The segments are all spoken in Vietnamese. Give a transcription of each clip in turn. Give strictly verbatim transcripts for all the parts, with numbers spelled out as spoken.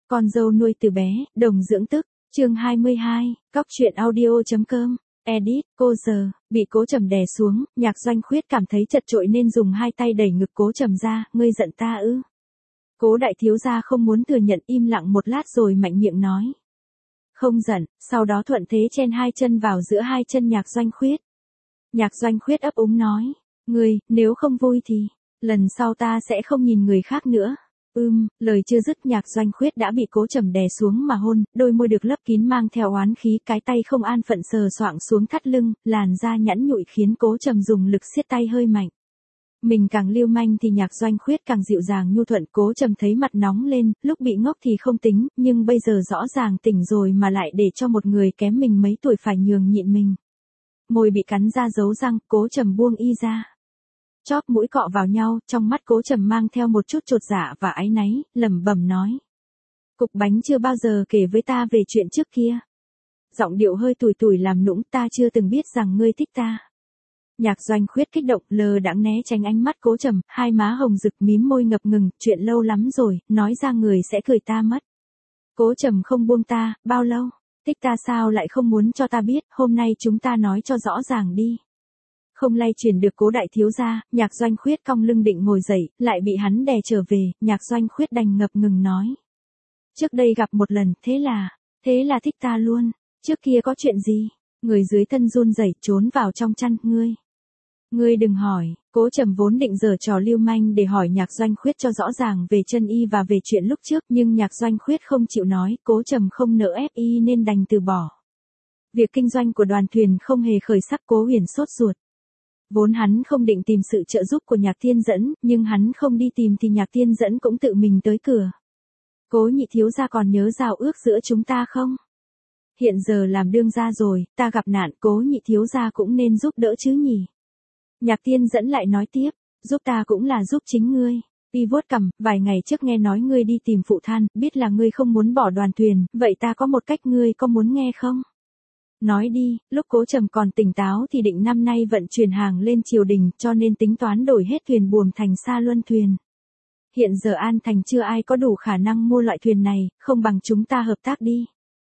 Con dâu nuôi từ bé, đồng dưỡng tức, chương hai mươi hai, cóc truyện audio.com, edit, cô giờ, bị Cố Trầm đè xuống, Nhạc Doanh Khuyết cảm thấy chật chội nên dùng hai tay đẩy ngực Cố Trầm ra, ngươi giận ta ư? Cố đại thiếu gia không muốn thừa nhận, im lặng một lát rồi mạnh miệng nói. Không giận, sau đó thuận thế chen hai chân vào giữa hai chân Nhạc Doanh Khuyết. Nhạc Doanh Khuyết ấp úng nói, ngươi, nếu không vui thì, lần sau ta sẽ không nhìn người khác nữa. Ưm, lời chưa dứt Nhạc Doanh Khuyết đã bị Cố Trầm đè xuống mà hôn, đôi môi được lấp kín mang theo oán khí, cái tay không an phận sờ soạng xuống thắt lưng, làn da nhẵn nhụi khiến Cố Trầm dùng lực siết tay hơi mạnh. Mình càng lưu manh thì Nhạc Doanh Khuyết càng dịu dàng nhu thuận. Cố Trầm thấy mặt nóng lên, lúc bị ngốc thì không tính, nhưng bây giờ rõ ràng tỉnh rồi mà lại để cho một người kém mình mấy tuổi phải nhường nhịn mình. Môi bị cắn ra dấu răng, Cố Trầm buông y ra. Chóp mũi cọ vào nhau, trong mắt Cố Trầm mang theo một chút chột dạ và áy náy, lẩm bẩm nói. Cục bánh chưa bao giờ kể với ta về chuyện trước kia. Giọng điệu hơi tủi tủi làm nũng, ta chưa từng biết rằng ngươi thích ta. Nhạc Doanh Khuyết kích động, lờ đãng né tránh ánh mắt Cố Trầm, hai má hồng rực mím môi ngập ngừng, chuyện lâu lắm rồi, nói ra người sẽ cười ta mất. Cố Trầm không buông ta, bao lâu? Thích ta sao lại không muốn cho ta biết, hôm nay chúng ta nói cho rõ ràng đi. Không lay chuyển được Cố đại thiếu gia, Nhạc Doanh Khuyết cong lưng định ngồi dậy, lại bị hắn đè trở về, Nhạc Doanh Khuyết đành ngập ngừng nói. Trước đây gặp một lần, thế là, thế là thích ta luôn, trước kia có chuyện gì? Người dưới thân run rẩy trốn vào trong chăn, ngươi. Ngươi đừng hỏi, Cố Trầm vốn định giở trò lưu manh để hỏi Nhạc Doanh Khuyết cho rõ ràng về chân y và về chuyện lúc trước, nhưng Nhạc Doanh Khuyết không chịu nói, Cố Trầm không nỡ ép y nên đành từ bỏ. Việc kinh doanh của đoàn thuyền không hề khởi sắc, Cố Huyền sốt ruột. Vốn hắn không định tìm sự trợ giúp của Nhạc Thiên Dẫn, nhưng hắn không đi tìm thì Nhạc Thiên Dẫn cũng tự mình tới cửa. Cố nhị thiếu gia còn nhớ giao ước giữa chúng ta không? Hiện giờ làm đương gia rồi, ta gặp nạn, Cố nhị thiếu gia cũng nên giúp đỡ chứ nhỉ? Nhạc Thiên Dẫn lại nói tiếp, giúp ta cũng là giúp chính ngươi. Y vuốt cằm, vài ngày trước nghe nói ngươi đi tìm phụ thân, biết là ngươi không muốn bỏ đoàn thuyền, vậy ta có một cách, ngươi có muốn nghe không? Nói đi, lúc Cố Trầm còn tỉnh táo thì định năm nay vận chuyển hàng lên triều đình, cho nên tính toán đổi hết thuyền buồm thành Sa Luân thuyền. Hiện giờ An Thành chưa ai có đủ khả năng mua loại thuyền này, không bằng chúng ta hợp tác đi.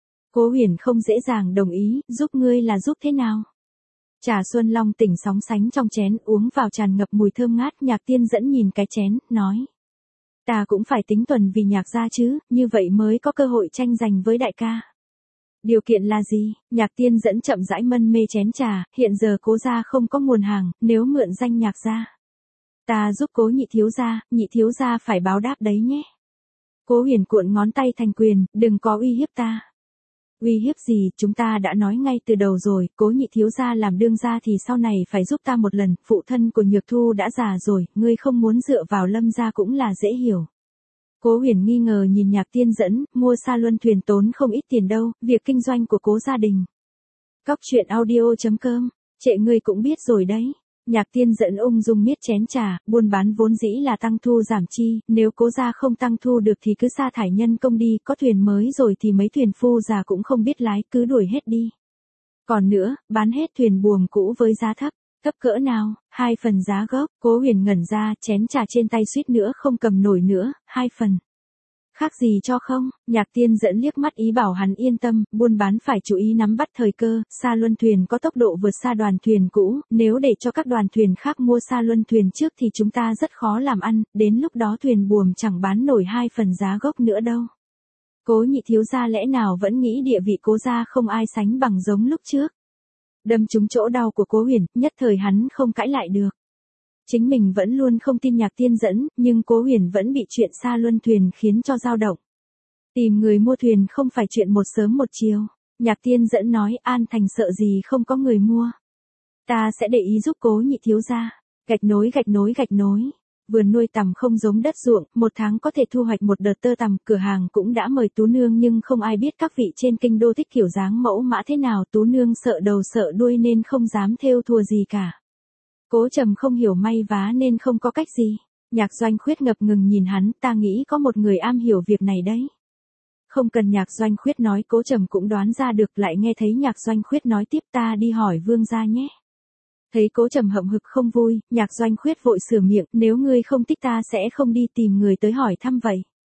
Cố Huyền không dễ dàng đồng ý, giúp ngươi là giúp thế nào? Trà Xuân Long tỉnh sóng sánh trong chén, uống vào tràn ngập mùi thơm ngát. Nhạc Thiên Dẫn nhìn cái chén, nói. Ta cũng phải tính tuần vì Nhạc gia chứ, như vậy mới có cơ hội tranh giành với đại ca. Điều kiện là gì? Nhạc Thiên Dẫn chậm rãi mân mê chén trà, hiện giờ Cố gia không có nguồn hàng, nếu mượn danh Nhạc gia. Ta giúp Cố nhị thiếu gia, nhị thiếu gia phải báo đáp đấy nhé. Cố Huyền cuộn ngón tay thành quyền, đừng có uy hiếp ta. Uy hiếp gì, chúng ta đã nói ngay từ đầu rồi, Cố nhị thiếu gia làm đương gia thì sau này phải giúp ta một lần, phụ thân của Nhược Thu đã già rồi, ngươi không muốn dựa vào Lâm gia cũng là dễ hiểu. Cố Huyền nghi ngờ nhìn Nhạc Thiên Dẫn, mua Sa Luân thuyền tốn không ít tiền đâu, việc kinh doanh của Cố gia đình. Cóc truyện audio.com, trệ ngươi cũng biết rồi đấy. Nhạc Thiên Dẫn ung dung miết chén trà, buôn bán vốn dĩ là tăng thu giảm chi, nếu Cố gia không tăng thu được thì cứ sa thải nhân công đi, có thuyền mới rồi thì mấy thuyền phu già cũng không biết lái, cứ đuổi hết đi. Còn nữa, bán hết thuyền buồm cũ với giá thấp, thấp cỡ nào, hai phần giá gốc. Cố Huyền ngẩn ra, chén trà trên tay suýt nữa không cầm nổi nữa, hai phần. Khác gì cho không? Nhạc Thiên Dẫn liếc mắt ý bảo hắn yên tâm, buôn bán phải chú ý nắm bắt thời cơ, Sa Luân thuyền có tốc độ vượt xa đoàn thuyền cũ, nếu để cho các đoàn thuyền khác mua Sa Luân thuyền trước thì chúng ta rất khó làm ăn, đến lúc đó thuyền buồm chẳng bán nổi hai phần giá gốc nữa đâu. Cố nhị thiếu gia lẽ nào vẫn nghĩ địa vị Cố gia không ai sánh bằng giống lúc trước. Đâm trúng chỗ đau của Cố Huyền, nhất thời hắn không cãi lại được. Chính mình vẫn luôn không tin Nhạc Thiên Dẫn, nhưng Cố Huyền vẫn bị chuyện Sa Luân thuyền khiến cho dao động. Tìm người mua thuyền không phải chuyện một sớm một chiều. Nhạc Thiên Dẫn nói, An Thành sợ gì không có người mua. Ta sẽ để ý giúp Cố nhị thiếu gia. Gạch nối gạch nối gạch nối. Vườn nuôi tằm không giống đất ruộng, một tháng có thể thu hoạch một đợt tơ tằm, cửa hàng cũng đã mời Tú Nương nhưng không ai biết các vị trên kinh đô thích kiểu dáng mẫu mã thế nào, Tú Nương sợ đầu sợ đuôi nên không dám thêu thùa gì cả. Cố Trầm không hiểu may vá nên không có cách gì. Nhạc Doanh Khuyết ngập ngừng nhìn hắn, ta nghĩ có một người am hiểu việc này đấy. Không cần Nhạc Doanh Khuyết nói, Cố Trầm cũng đoán ra được, lại nghe thấy Nhạc Doanh Khuyết nói tiếp, ta đi hỏi Vương gia nhé. Thấy Cố Trầm hậm hực không vui, Nhạc Doanh Khuyết vội sửa miệng, nếu ngươi không thích ta sẽ không đi tìm người tới hỏi thăm vậy.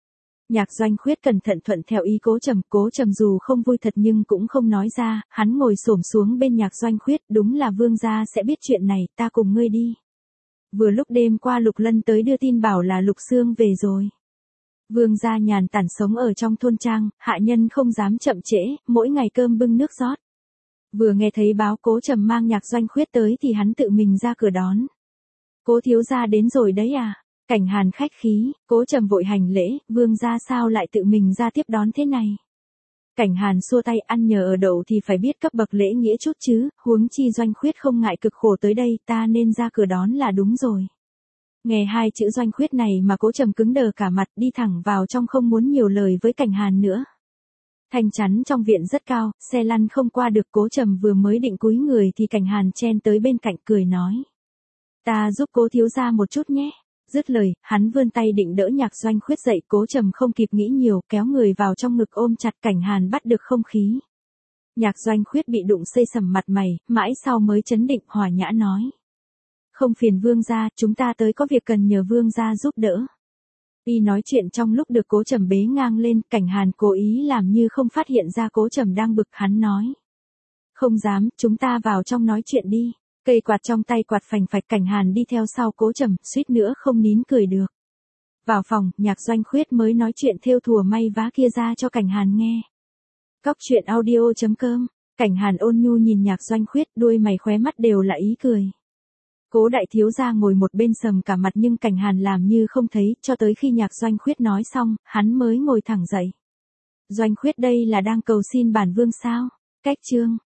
Nhạc Doanh Khuyết cẩn thận thuận theo ý Cố Trầm, Cố Trầm dù không vui thật nhưng cũng không nói ra, hắn ngồi xổm xuống bên Nhạc Doanh Khuyết, đúng là vương gia sẽ biết chuyện này, ta cùng ngươi đi. Vừa lúc đêm qua Lục Lân tới đưa tin bảo là Lục Xương về rồi. Vương gia nhàn tản sống ở trong thôn trang, hạ nhân không dám chậm trễ, mỗi ngày cơm bưng nước rót. Vừa nghe thấy báo Cố Trầm mang Nhạc Doanh Khuyết tới thì hắn tự mình ra cửa đón. Cố thiếu gia đến rồi đấy à? Cảnh Hàn khách khí, Cố Trầm vội hành lễ, vương gia sao lại tự mình ra tiếp đón thế này? Cảnh Hàn xua tay, ăn nhờ ở đậu thì phải biết cấp bậc lễ nghĩa chút chứ, huống chi Doanh Khuyết không ngại cực khổ tới đây, ta nên ra cửa đón là đúng rồi. Nghe hai chữ Doanh Khuyết này mà Cố Trầm cứng đờ cả mặt, đi thẳng vào trong không muốn nhiều lời với Cảnh Hàn nữa. Thanh chắn trong viện rất cao, xe lăn không qua được. Cố Trầm vừa mới định cúi người thì Cảnh Hàn chen tới bên cạnh cười nói. Ta giúp Cố thiếu gia một chút nhé. Dứt lời, hắn vươn tay định đỡ Nhạc Doanh Khuyết dậy. Cố Trầm không kịp nghĩ nhiều, kéo người vào trong ngực ôm chặt. Cảnh Hàn bắt được không khí. Nhạc Doanh Khuyết bị đụng xây sầm mặt mày, mãi sau mới chấn định hòa nhã nói. Không phiền vương gia, chúng ta tới có việc cần nhờ vương gia giúp đỡ. Y nói chuyện trong lúc được Cố Trầm bế ngang lên, Cảnh Hàn cố ý làm như không phát hiện ra Cố Trầm đang bực, hắn nói. Không dám, chúng ta vào trong nói chuyện đi. Cây quạt trong tay quạt phành phạch, Cảnh Hàn đi theo sau Cố Trầm, suýt nữa không nín cười được. Vào phòng, Nhạc Doanh Khuyết mới nói chuyện thêu thùa may vá kia ra cho Cảnh Hàn nghe. Cóc truyện audio chấm com, Cảnh Hàn ôn nhu nhìn Nhạc Doanh Khuyết, đuôi mày khóe mắt đều là ý cười. Cố đại thiếu gia ngồi một bên sầm cả mặt nhưng Cảnh Hàn làm như không thấy, cho tới khi Nhạc Doanh Khuyết nói xong, hắn mới ngồi thẳng dậy. Doanh Khuyết đây là đang cầu xin bản vương sao? Cách chương.